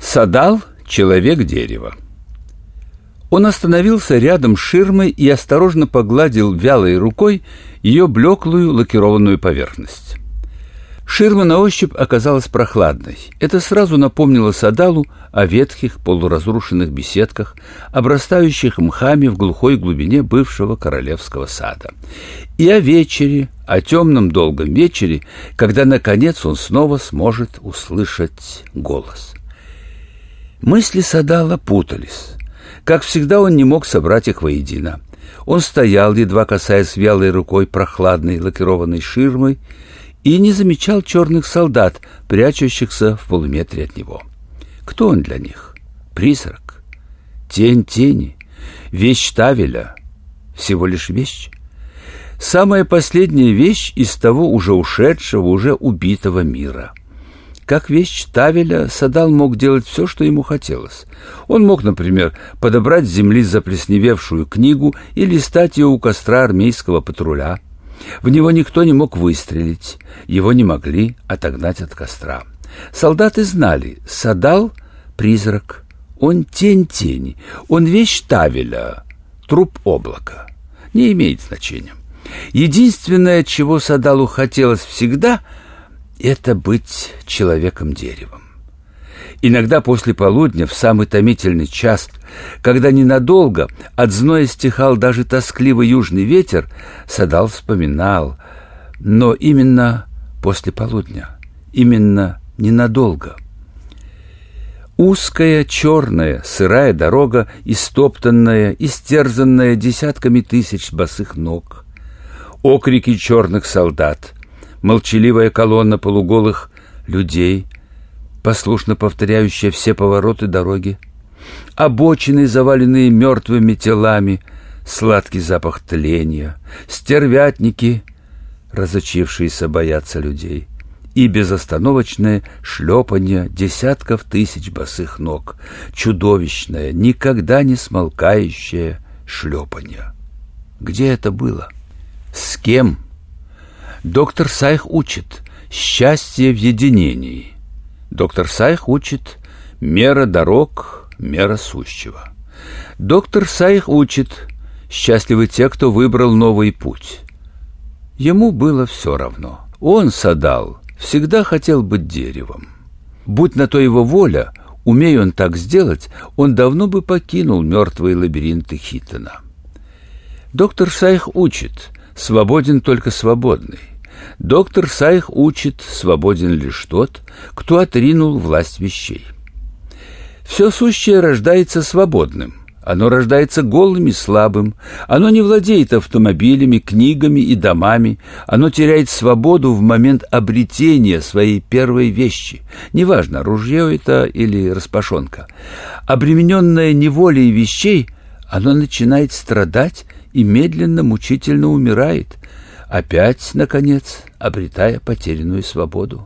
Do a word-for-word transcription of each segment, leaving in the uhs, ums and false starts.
Садал — человек-дерево. Он остановился рядом с ширмой и осторожно погладил вялой рукой ее блеклую лакированную поверхность. Ширма на ощупь оказалась прохладной. Это сразу напомнило Садалу о ветхих полуразрушенных беседках, обрастающих мхами в глухой глубине бывшего королевского сада. И о вечере, о темном долгом вечере, когда, наконец, он снова сможет услышать голос. Мысли Садала путались. Как всегда, он не мог собрать их воедино. Он стоял, едва касаясь вялой рукой прохладной лакированной ширмой, и не замечал черных солдат, прячущихся в полуметре от него. Кто он для них? Призрак? Тень тени? Вещь Тавеля? Всего лишь вещь? Самая последняя вещь из того уже ушедшего, уже убитого мира. Как вещь Тавеля, Садал мог делать все, что ему хотелось. Он мог, например, подобрать с земли заплесневевшую книгу и листать ее у костра армейского патруля. В него никто не мог выстрелить, его не могли отогнать от костра. Солдаты знали, Садал — призрак, он тень тени, он вещь Тавеля, труп облака. Не имеет значения. Единственное, чего Садалу хотелось всегда — это быть человеком-деревом. Иногда после полудня, в самый томительный час, когда ненадолго от зноя стихал даже тоскливый южный ветер, Садал вспоминал, но именно после полудня, именно ненадолго. Узкая, черная, сырая дорога, истоптанная, истерзанная десятками тысяч босых ног, окрики черных солдат, молчаливая колонна полуголых людей, послушно повторяющая все повороты дороги, обочины, заваленные мертвыми телами, сладкий запах тления, стервятники, разучившиеся бояться людей, и безостановочное шлепанье десятков тысяч босых ног, чудовищное, никогда не смолкающее шлепанье. Где это было? С кем? Доктор Сайх учит «счастье в единении». Доктор Сайх учит «мера дорог, мера сущего». Доктор Сайх учит «счастливы те, кто выбрал новый путь». Ему было все равно. Он, Садал, всегда хотел быть деревом. Будь на то его воля, умея он так сделать, он давно бы покинул мертвые лабиринты Хитона. Доктор Сайх учит «свободен только свободный». Доктор Сайх учит «свободен лишь тот, кто отринул власть вещей». Все сущее рождается свободным, оно рождается голым и слабым, оно не владеет автомобилями, книгами и домами, оно теряет свободу в момент обретения своей первой вещи, неважно, ружье это или распашонка. Обремененное неволей вещей, оно начинает страдать и медленно, мучительно умирает, опять, наконец, обретая потерянную свободу.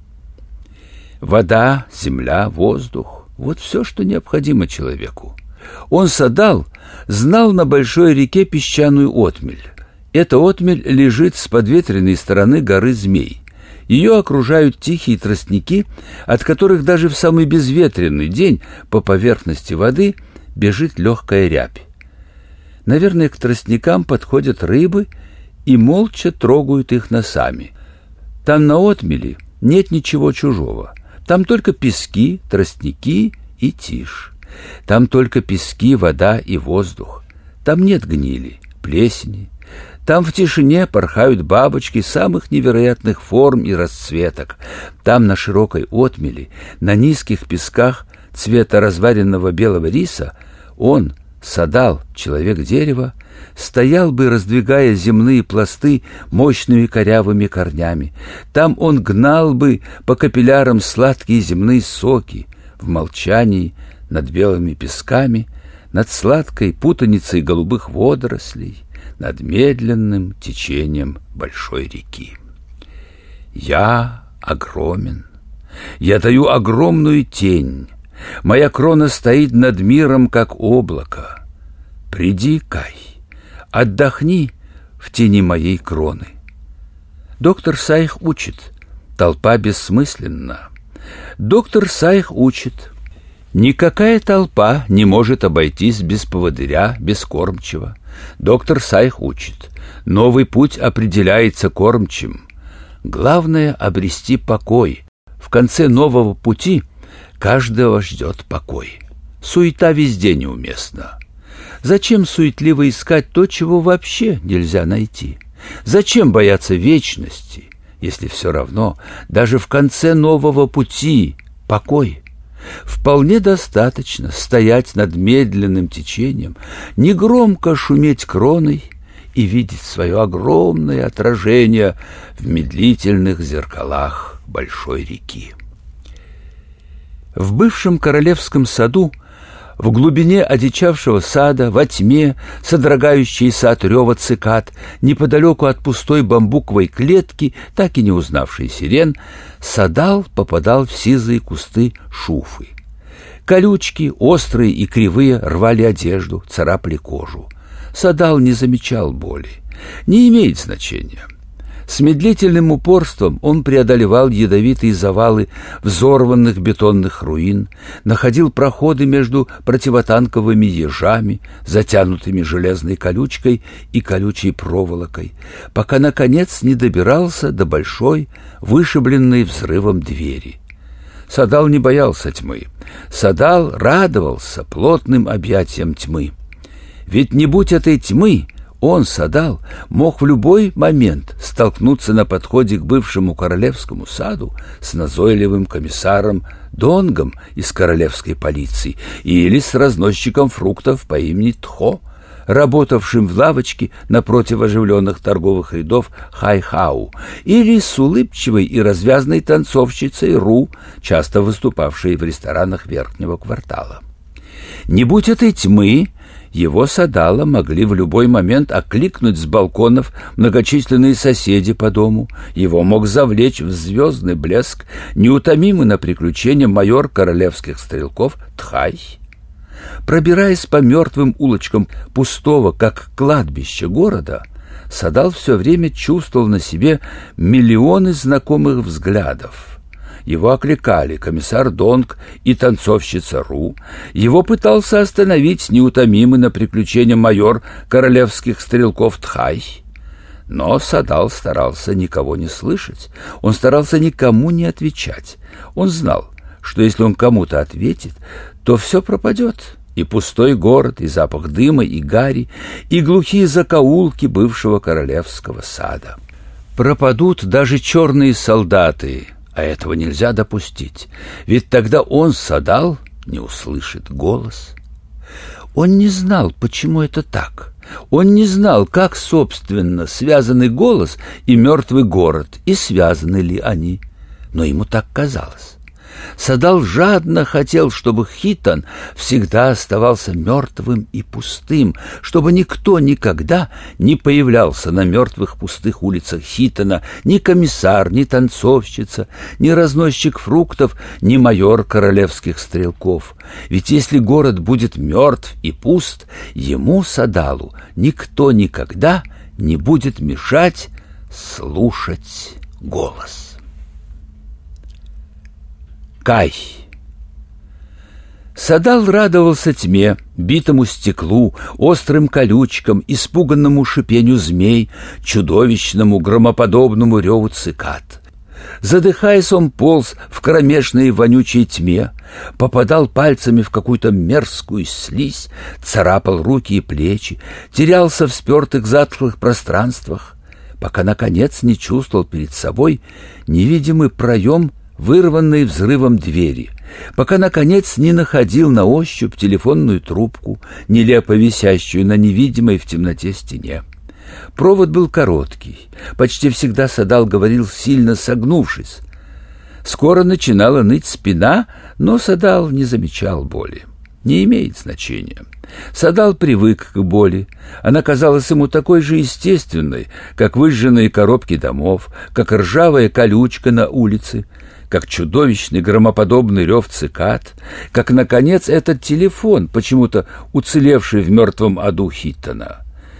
Вода, земля, воздух — вот все, что необходимо человеку. Он, Садал, знал на большой реке песчаную отмель. Эта отмель лежит с подветренной стороны горы Змей. Ее окружают тихие тростники, от которых даже в самый безветренный день по поверхности воды бежит легкая рябь. Наверное, к тростникам подходят рыбы и молча трогают их носами. Там на отмели нет ничего чужого. Там только пески, тростники и тишь. Там только пески, вода и воздух. Там нет гнили, плесени. Там в тишине порхают бабочки самых невероятных форм и расцветок. Там на широкой отмели, на низких песках цвета разваренного белого риса, он, Садал, человек-дерево, стоял бы, раздвигая земные пласты мощными корявыми корнями. Там он гнал бы по капиллярам сладкие земные соки в молчании над белыми песками, над сладкой путаницей голубых водорослей, над медленным течением большой реки. Я огромен. Я даю огромную тень. Моя крона стоит над миром, как облако. Приди, Кай, отдохни в тени моей кроны. Доктор Сайх учит, толпа бессмысленна. Доктор Сайх учит, Никакая толпа не может обойтись без поводыря, без кормчего. Доктор Сайх учит: новый путь определяется кормчим. Главное — обрести покой. В конце нового пути каждого ждет покой. Суета везде неуместна. Зачем суетливо искать то, чего вообще нельзя найти? Зачем бояться вечности, если все равно даже в конце нового пути покой? Вполне достаточно стоять над медленным течением, негромко шуметь кроной и видеть свое огромное отражение в медлительных зеркалах большой реки. В бывшем королевском саду, в глубине одичавшего сада, во тьме, содрогающейся от рева цикад, неподалеку от пустой бамбуковой клетки, так и не узнавшей сирен, Садал попадал в сизые кусты шуфы. Колючки, острые и кривые, рвали одежду, царапали кожу. Садал не замечал боли. Не имеет значения. С медлительным упорством он преодолевал ядовитые завалы взорванных бетонных руин, находил проходы между противотанковыми ежами, затянутыми железной колючкой и колючей проволокой, пока, наконец, не добирался до большой, вышибленной взрывом двери. Садал не боялся тьмы. Садал радовался плотным объятиям тьмы. Ведь не будь этой тьмы, он, Садал, мог в любой момент столкнуться на подходе к бывшему королевскому саду с назойливым комиссаром Донгом из королевской полиции или с разносчиком фруктов по имени Тхо, работавшим в лавочке напротив оживленных торговых рядов Хайхау, или с улыбчивой и развязной танцовщицей Ру, часто выступавшей в ресторанах верхнего квартала. Не будь этой тьмы, его Садала могли в любой момент окликнуть с балконов многочисленные соседи по дому. Его мог завлечь в звездный блеск неутомимый на приключения майор королевских стрелков Тхай. Пробираясь по мертвым улочкам пустого, как кладбище города, Садал все время чувствовал на себе миллионы знакомых взглядов. Его окликали комиссар Донг и танцовщица Ру. Его пытался остановить неутомимый на приключения майор королевских стрелков Тхай. Но Садал старался никого не слышать. Он старался никому не отвечать. Он знал, что если он кому-то ответит, то все пропадет. И пустой город, и запах дыма, и гари, и глухие закоулки бывшего королевского сада. Пропадут даже черные солдаты. А этого нельзя допустить, ведь тогда он, Садал, не услышит голос. Он не знал, почему это так. Он не знал, как, собственно, связаны голос и мертвый город, и связаны ли они. Но ему так казалось. Садал жадно хотел, чтобы Хитон всегда оставался мертвым и пустым, чтобы никто никогда не появлялся на мертвых пустых улицах Хитона, ни комиссар, ни танцовщица, ни разносчик фруктов, ни майор королевских стрелков. Ведь если город будет мертв и пуст, ему, Садалу, никто никогда не будет мешать слушать голос. Кай. Садал радовался тьме, битому стеклу, острым колючкам, испуганному шипению змей, чудовищному громоподобному реву цикад. Задыхаясь, он полз в кромешной вонючей тьме, попадал пальцами в какую-то мерзкую слизь, царапал руки и плечи, терялся в спертых затхлых пространствах, пока, наконец, не чувствовал перед собой невидимый проем вырванной взрывом двери, пока, наконец, не находил на ощупь телефонную трубку, нелепо висящую на невидимой в темноте стене. Провод был короткий, почти всегда Садал говорил, сильно согнувшись. Скоро начинала ныть спина, но Садал не замечал боли. Не имеет значения. Садал привык к боли. Она казалась ему такой же естественной, как выжженные коробки домов, как ржавая колючка на улице, как чудовищный громоподобный рев цикад, как, наконец, этот телефон, почему-то уцелевший в мертвом аду Хитона.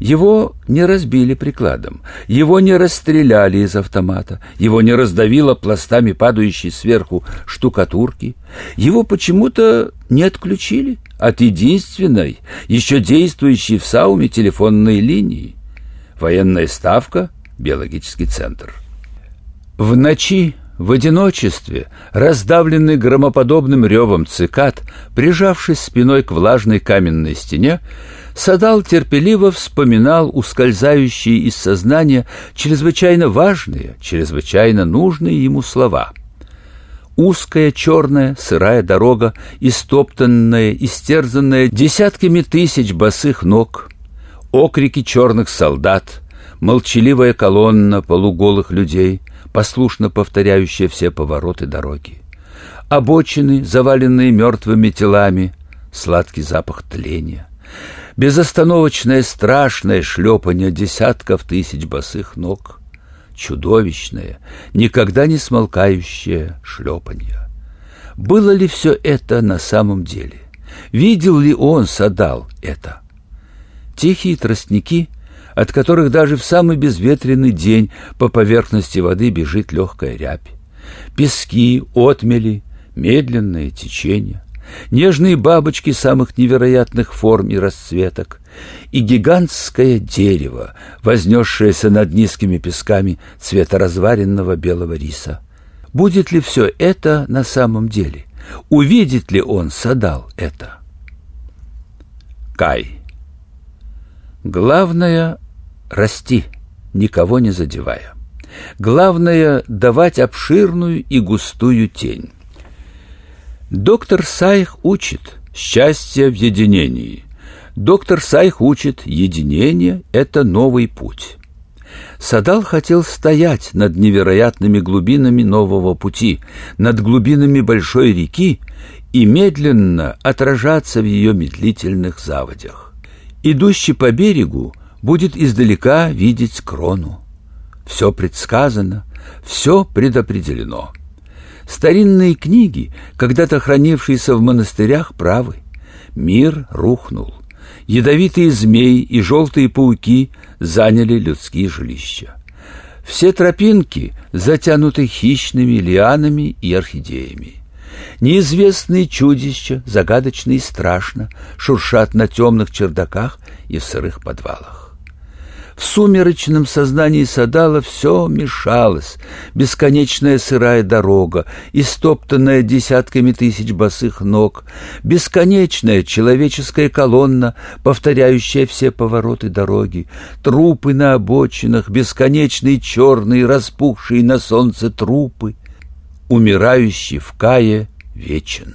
Его не разбили прикладом, его не расстреляли из автомата, его не раздавило пластами падающей сверху штукатурки, его почему-то не отключили от единственной, еще действующей в Сауме телефонной линии. Военная ставка, биологический центр. В ночи, в одиночестве, раздавленный громоподобным ревом цикад, прижавшись спиной к влажной каменной стене, Садал терпеливо вспоминал ускользающие из сознания чрезвычайно важные, чрезвычайно нужные ему слова. Узкая, черная, сырая дорога, истоптанная, истерзанная десятками тысяч босых ног, окрики черных солдат, молчаливая колонна полуголых людей, послушно повторяющая все повороты дороги, обочины, заваленные мертвыми телами, сладкий запах тления, безостановочное страшное шлепанье десятков тысяч босых ног, чудовищное, никогда не смолкающее шлепанье. Было ли все это на самом деле? Видел ли он, Садал, это? Тихие тростники, от которых даже в самый безветренный день по поверхности воды бежит легкая рябь, пески, отмели, медленное течение, нежные бабочки самых невероятных форм и расцветок, и гигантское дерево, вознесшееся над низкими песками цвета разваренного белого риса. Будет ли все это на самом деле? Увидит ли он, Садал, это? Кай. Главное — расти, никого не задевая. Главное — давать обширную и густую тень. Доктор Сайх учит счастье в единении. Доктор Сайх учит единение — это новый путь. Садал хотел стоять над невероятными глубинами нового пути, над глубинами большой реки и медленно отражаться в ее медлительных заводях. Идущий по берегу будет издалека видеть крону. Все предсказано, все предопределено. Старинные книги, когда-то хранившиеся в монастырях, правы. Мир рухнул. Ядовитые змеи и желтые пауки заняли людские жилища. Все тропинки затянуты хищными лианами и орхидеями. Неизвестные чудища, загадочно и страшно, шуршат на темных чердаках и в сырых подвалах. В сумеречном сознании Садала все мешалось: бесконечная сырая дорога, истоптанная десятками тысяч босых ног, бесконечная человеческая колонна, повторяющая все повороты дороги, трупы на обочинах, бесконечные черные, распухшие на солнце трупы, умирающий в Кае вечен.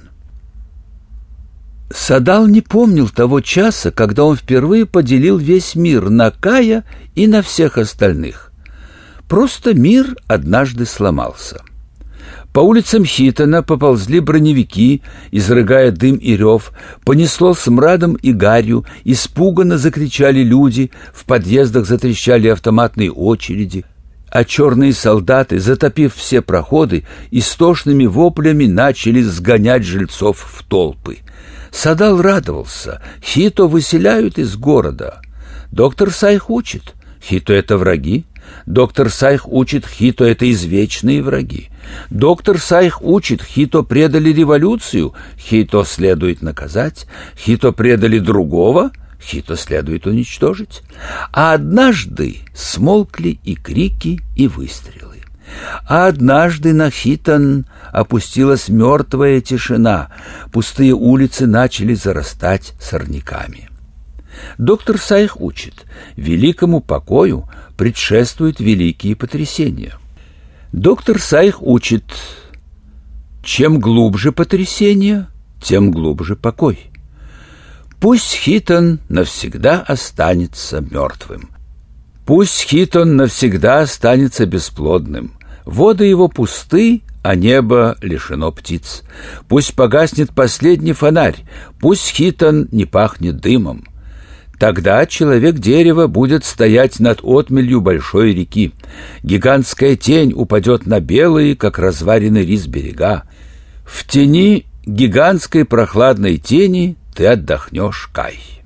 Садал не помнил того часа, когда он впервые поделил весь мир на Кая и на всех остальных. Просто мир однажды сломался. По улицам Хитона поползли броневики, изрыгая дым и рев, понесло смрадом и гарью, испуганно закричали люди, в подъездах затрещали автоматные очереди, а черные солдаты, затопив все проходы, истошными воплями начали сгонять жильцов в толпы. Садал радовался: Хито выселяют из города. Доктор Сайх учит: Хито — это враги. Доктор Сайх учит: Хито — это извечные враги. Доктор Сайх учит: Хито предали революцию, Хито следует наказать. Хито предали другого, Хито следует уничтожить. А однажды смолкли и крики, и выстрелы. А однажды на Хитон опустилась мертвая тишина, пустые улицы начали зарастать сорняками. Доктор Сайх учит: великому покою предшествуют великие потрясения. Доктор Сайх учит: чем глубже потрясение, тем глубже покой. Пусть Хитон навсегда останется мертвым. Пусть Хитон навсегда останется бесплодным. Воды его пусты, а небо лишено птиц. Пусть погаснет последний фонарь, пусть Хитон не пахнет дымом. Тогда человек-дерево будет стоять над отмелью большой реки. Гигантская тень упадет на белые, как разваренный рис, берега. В тени гигантской прохладной тени ты отдохнешь, Кай.